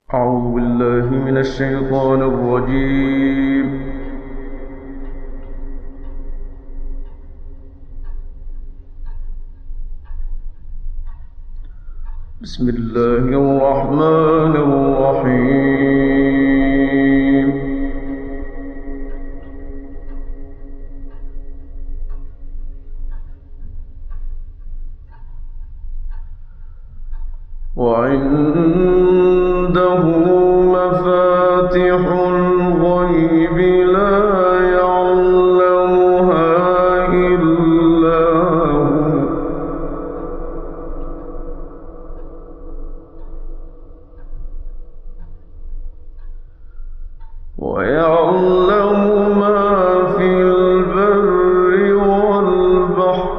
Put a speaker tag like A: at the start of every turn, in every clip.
A: أعوذ بالله من الشيطان الرجيم. بسم الله الرحمن الرحيم. وعنده مفاتح الغيب لا يعلمها إلا هو ويعلم ما في البر والبحر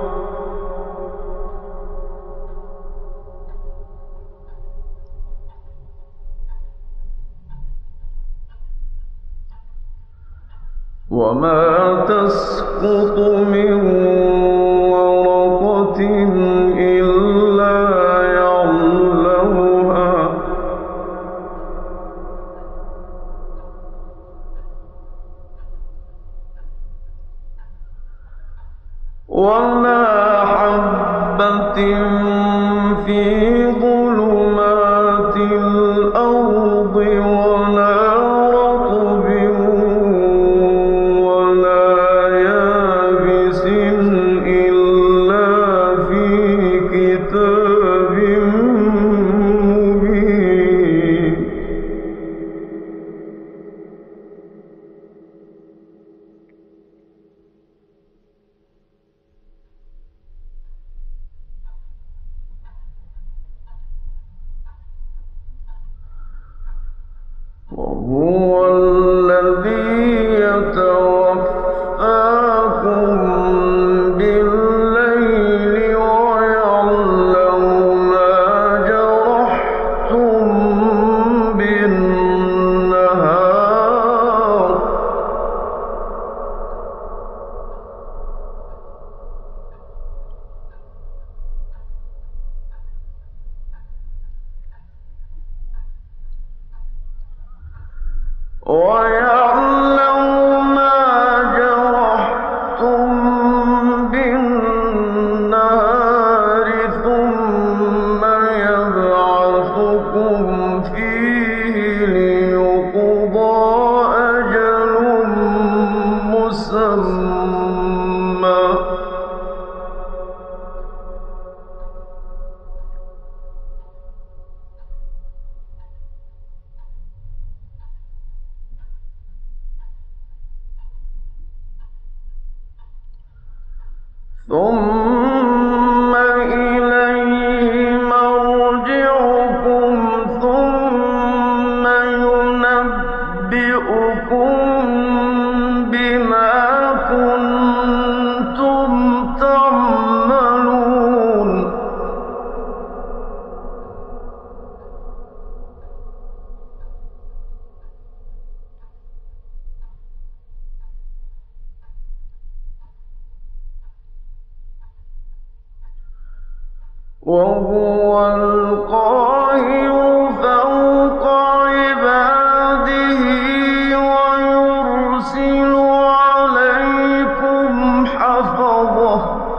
A: وما تسقط من ورقة إلا يعلمها ولا حبة في ظلمات الأرض ولا رطب ولا يابس إلا في كتاب مبين. وهو الذي يتوفاكم بالليل ويعلم ما جرحتم بالنهار ثم يبعثكم فيه ليقضى أجل مسمى ثم إليه مرجعكم ثم ينبئكم بما كنتم تعملون. وهو القاهر فوق عباده ويرسل عليكم حفظه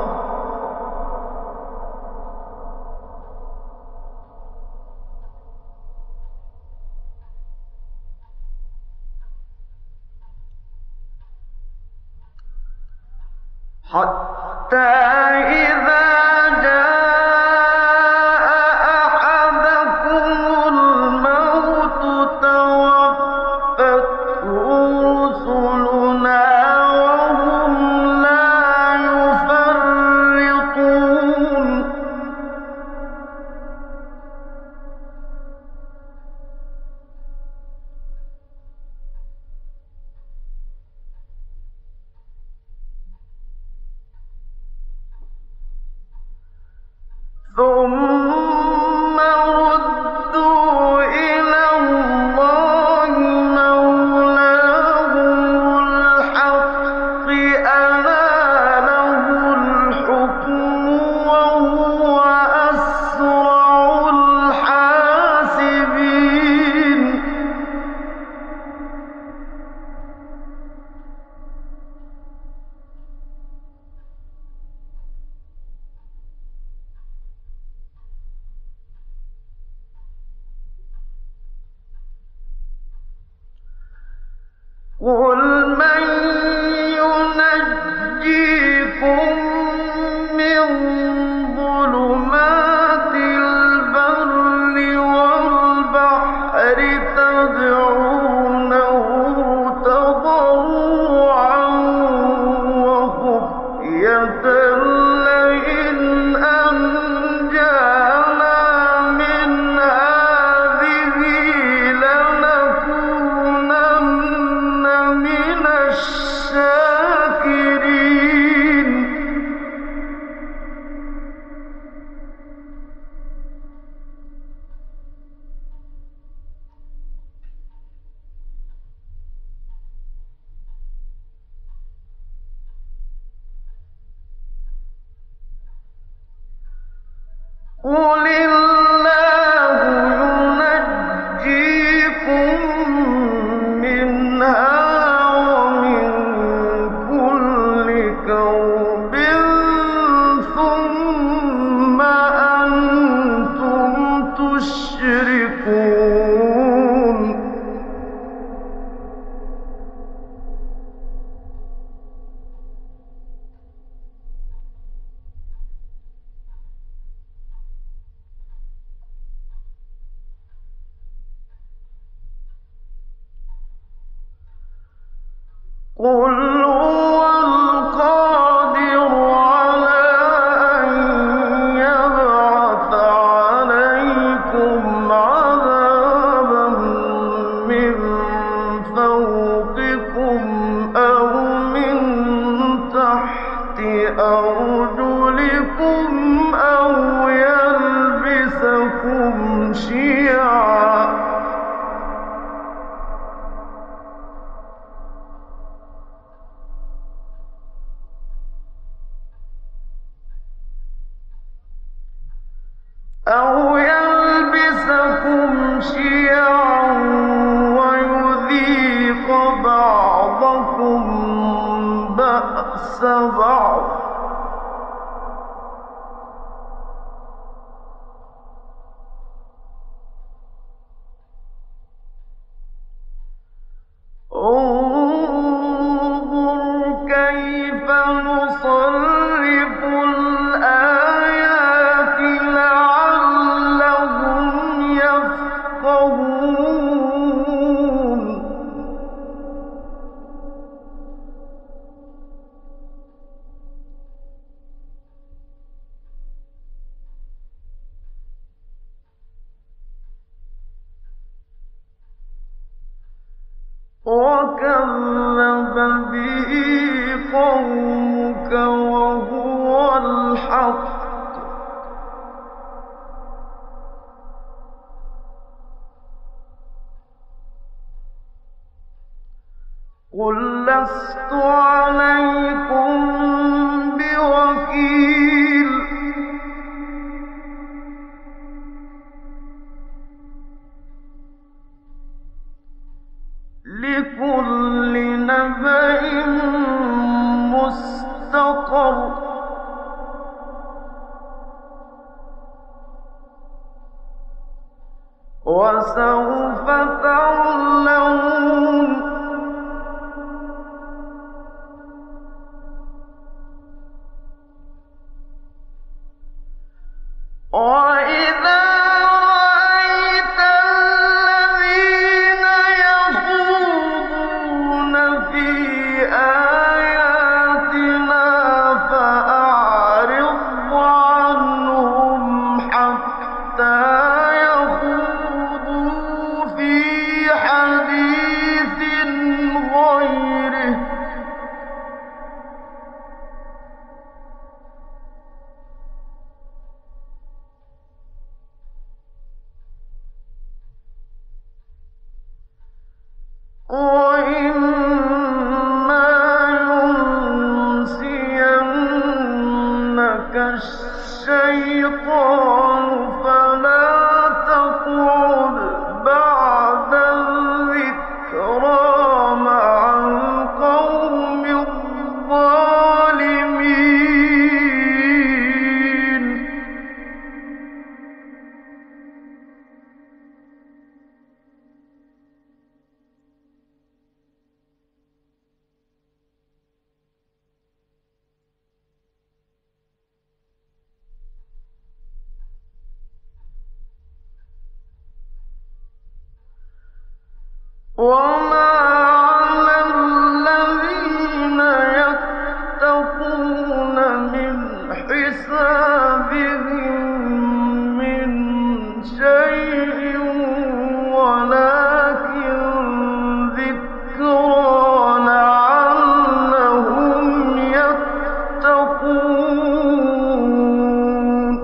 A: حتى إذا ثم ردوا إلى الله مولاهم الحق ألا له الحكم وهو أسرع الحاسبين. قُلْ مَن يُنَجِّيكُم مِّن ظُلُمَاتِ الْبَرِّ وَالْبَحْرِ تَدْعُونَهُ تَضَرُّعًا وَخُفْيَةً لَّئِنْ أَنجَانَا مِنْ هَٰذِهِ لَنَكُونَنَّ مِنَ الشَّاكِرِينَ قُلِ اللَّهُ يُنَجِّيكُم مِّنْهَا وَمِن كُلِّ كَرْبٍ ثُمَّ أَنتُمْ تُشْرِكُونَ قُلْ هُوَ الْقَادِرُ عَلَىٰ أَن يَبْعَثَ عَلَيْكُمْ عَذَابًا مِّن فَوْقِكُمْ أَوْ مِن تَحْتِ أَرْجُلِكُمْ أَوْ يَلْبِسَكُمْ شِيَعًا وَيُذِيقَ بَعْضَكُم بَأْسَ بَعْضٍ ۗ انظُرْ كَيْفَ نُصَرِّفُ الْآيَاتِ لَعَلَّهُمْ يَفْقَهُونَ وَكَذَّبَ بِهِ قَوْمُكَ وَهُوَ الْحَقُّ ۚ قُل لَّسْتُ عَلَيْكُم بِوَكِيلٍ لِّكُلِّ نَبَإٍ مُّسْتَقَرٌّ ۚ وَسَوْفَ تَعْلَمُونَ وَإِذَا رَأَيْتَ الَّذِينَ يَخُوضُونَ فِي آيَاتِنَا فَأَعْرِضْ عَنْهُمْ حَتَّىٰ يَخُوضُوا فِي حَدِيثٍ غَيْرِهِ ۚ وَإِمَّا يُنسِيَنَّكَ الشَّيْطَانُ فَلَا تَقْعُدْ بَعْدَ الذِّكْرَىٰ مَعَ الْقَوْمِ الظَّالِمِينَ وما على الذين يتقون من حسابهم من شيء ولكن ذكرى لعلهم يتقون.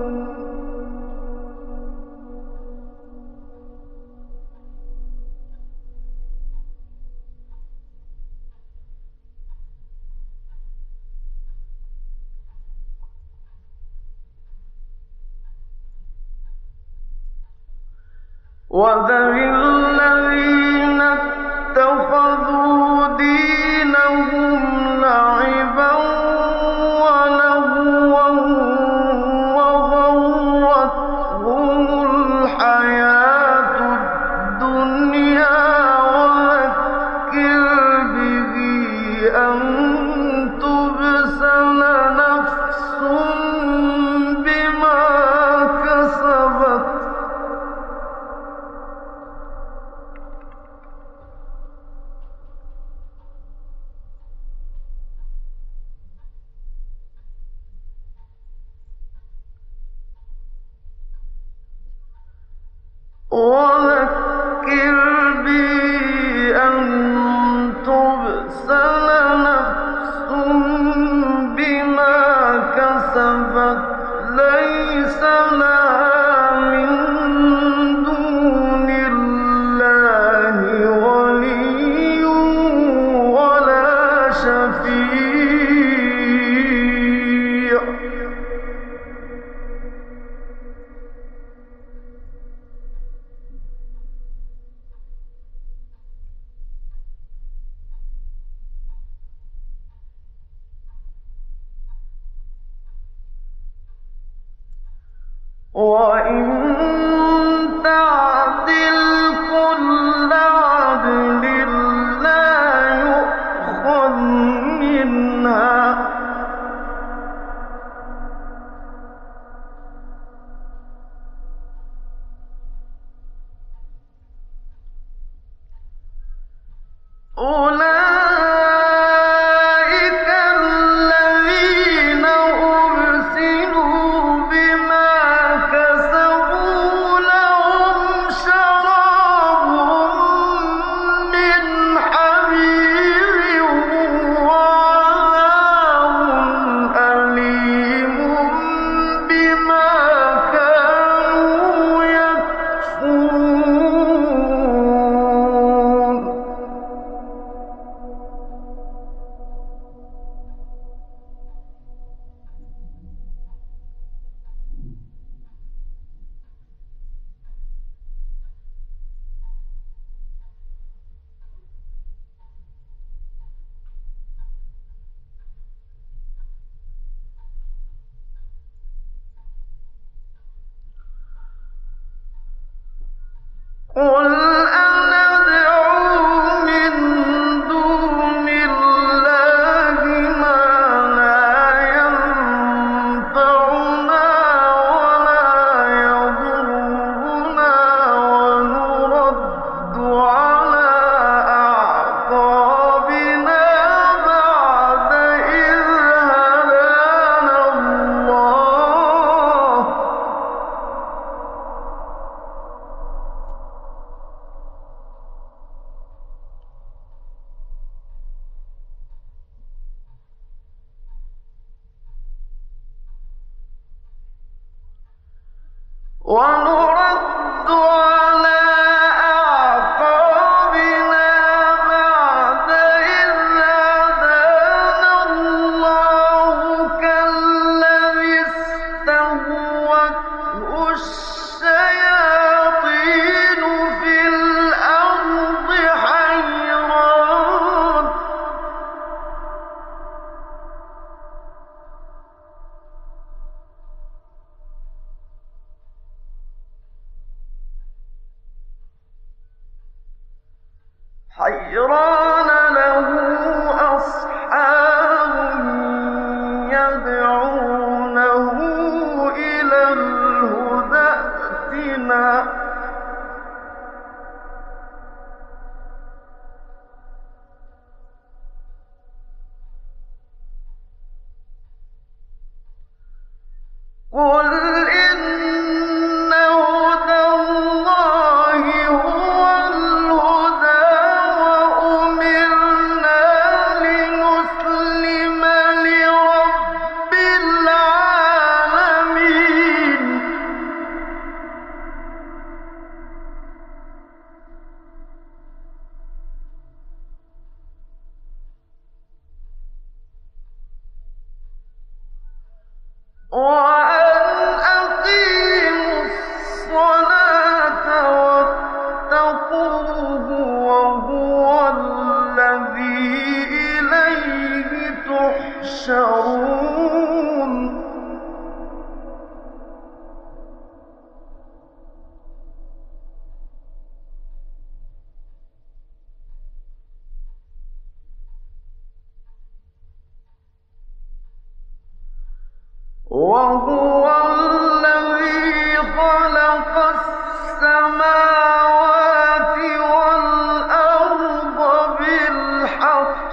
A: وذر الذين اتخذوا دينهم لعبا ولهوا وغرتهم الحياة الدنيا وذكر به أن تبسل نفس بما كسبت وذكر به أن تبسل نفس بما كسبت ليس لها من دون الله ولي ولا شفيع. وإن تعدل كل عدل لا يؤخذ منها أولئك الذين أبسلوا بما كسبوا لهم شراب من حميم وعذاب أليم بما كانوا يكفرون. قل أندعو من دون الله ما لا ينفعنا ولا يضرنا ونرد على أعقابنا بعد إذ هدانا الله ونرد على أعقابنا بعد إذ هدانا الله كالذي استهوته الشياطين في الأرض حيران له أصحاب يدعونه إلى الهدى ائتنا وهو الذي خلق السماوات والأرض بالحق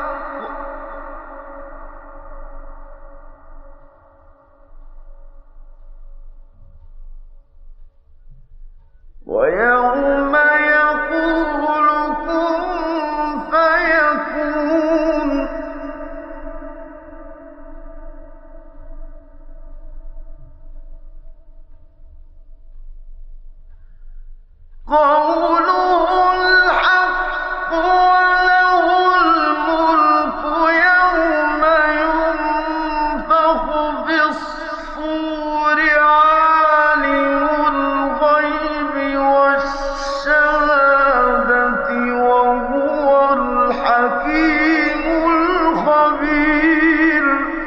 A: ويوم يقول كن فيكون قوله الحق وله الملك يوم ينفخ في الصور عالم الغيب والشهادة وهو الحكيم الخبير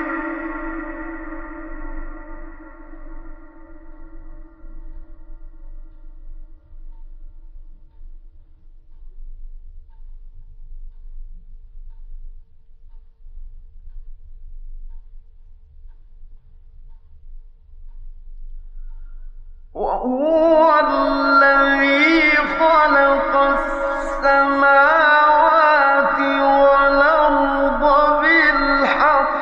A: وهو الذي خلق السماوات والأرض بالحق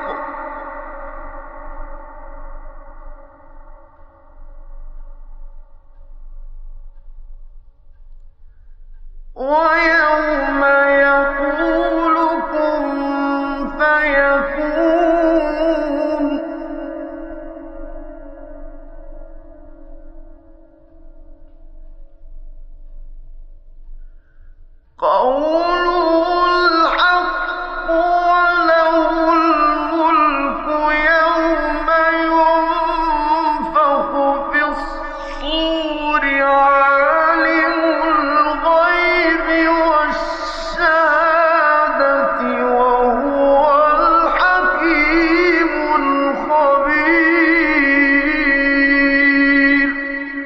A: ويوم يقول كن فيكون قوله الحق وله الملك يوم ينفخ في الصور عالم الغيب والشهادة وهو الحكيم الخبير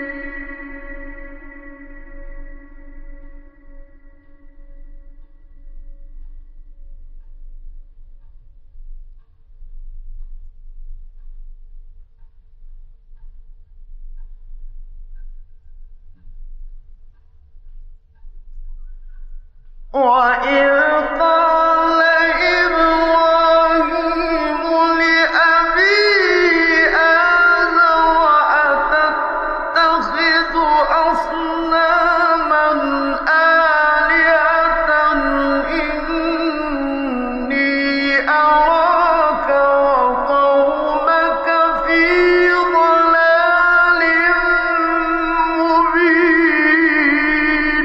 A: وإذ قال إبراهيم لأبيه آزر أتتخذ أصناما آلهة إني أراك وقومك في ضلال مبين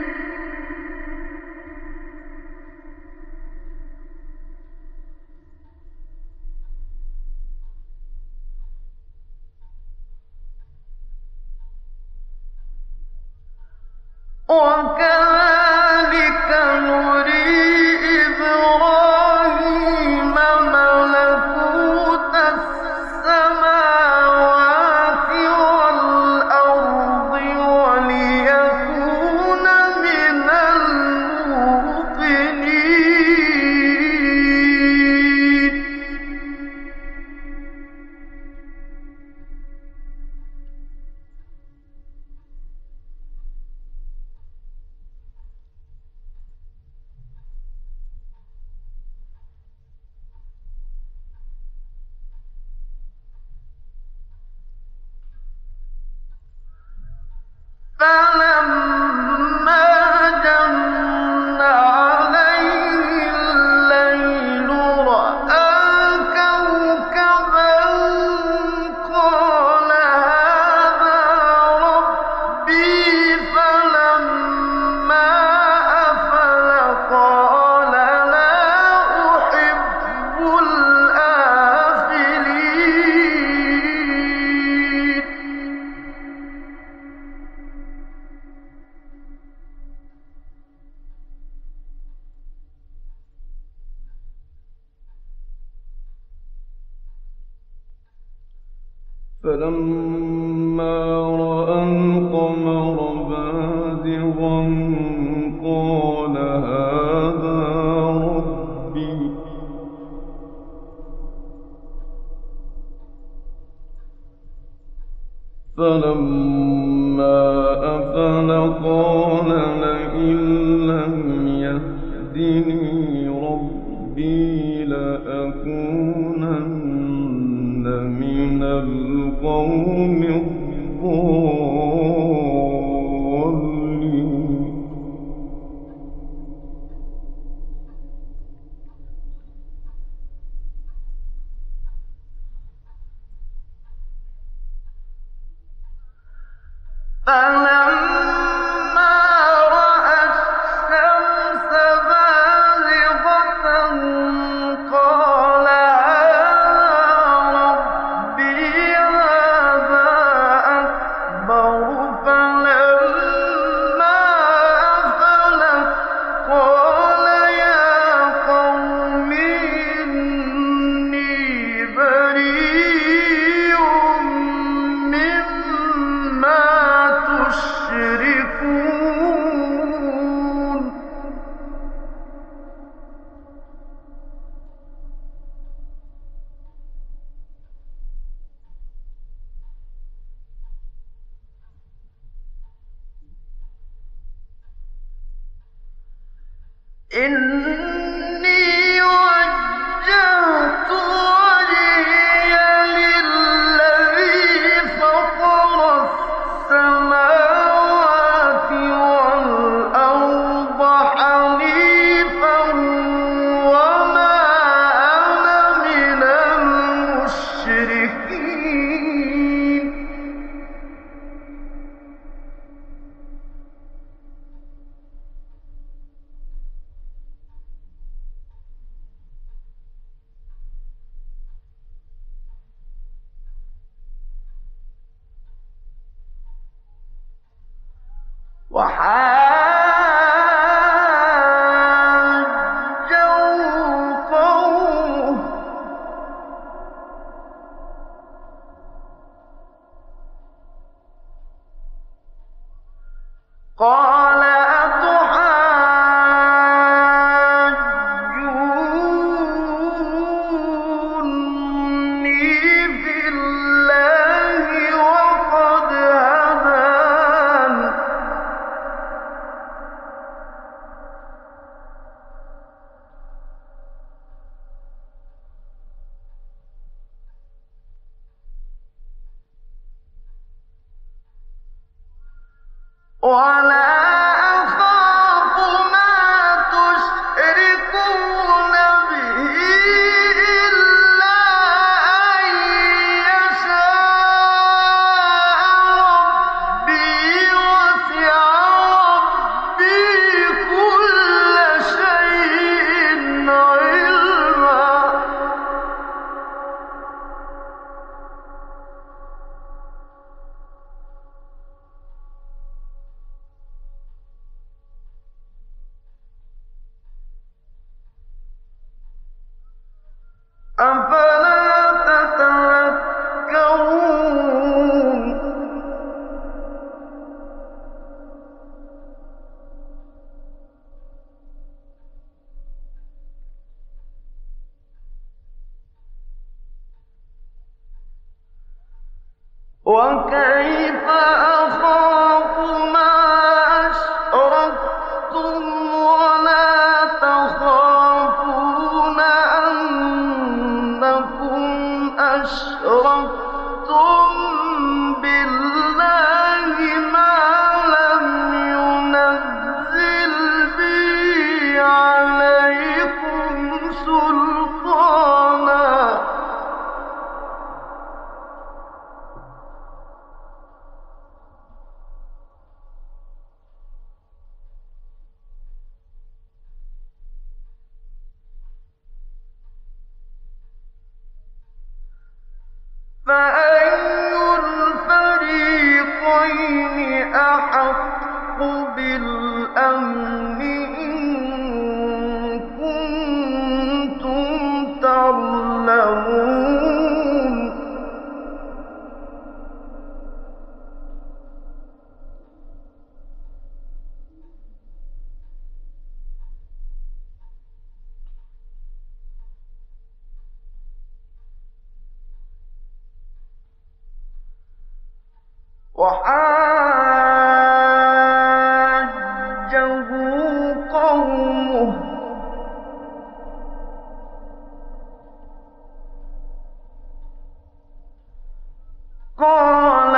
A: وكذلك نري إبراهيم ملكوت السماوات والأرض وليكون من الموقنين فلما جن عليه الليل رأى كوكبا قال هذا ربي فلما أفل قال لا أحب الآفلين فلما رأى القمر بازغا قال هذا ربي فلما أفل قال لئن لم يهدني ربي لأكونن من القوم الضالين. فلما رأى الشمس بازغة قال هذا ربي هذا أكبر. فلما أفلت قال يا قوم إني بريء مما تشركون. إني وجهت وجهي للذي فطر السماوات والأرض حنيفا وما أنا من المشركين. وحاجه قومه قال أتحاجوني في الله وقد هدان ولا أخاف ما تشركون به إلا أن يشاء ربي وسع ربي كل شيء علما. أفلا تتذكرون. وكيف أخاف ما أشركتم ولا تخافون أنكم أشركتم بالله ما لم ينزل به عليكم سلطانا. فأي الفريقين أحق بالأمن إن كنتم تعلمون. وحاجه قومه قال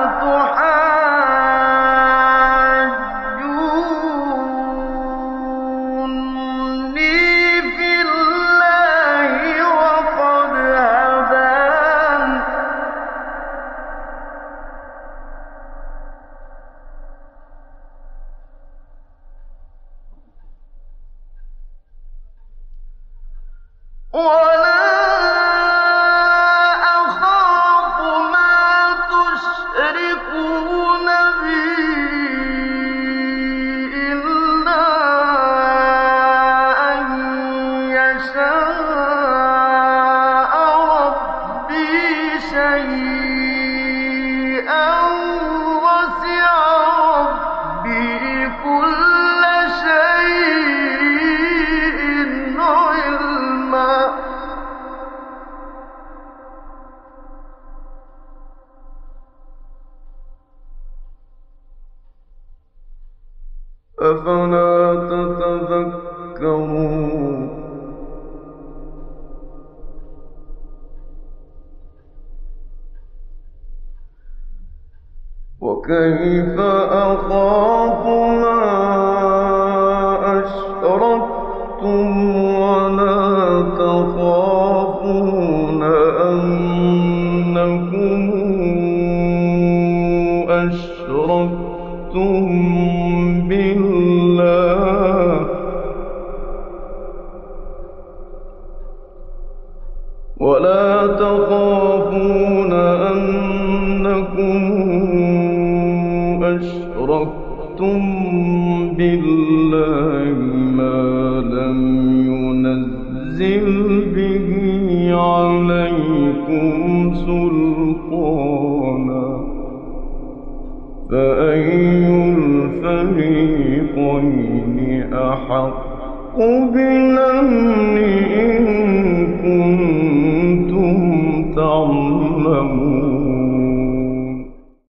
A: أتحاجوني في الله وقد هدان ولا أخاف ما تشركون به إلا أن يشاء ربي شيئا وسع ربي كل شيء علما أفلا تتذكرون وكيف أخاف ما أشركتم ولا تخافون أنكم أشركتم بالله ما لم ينزل به عليكم سلطانا فأي الفريقين أحق بالأمن إن كنتم تعلمون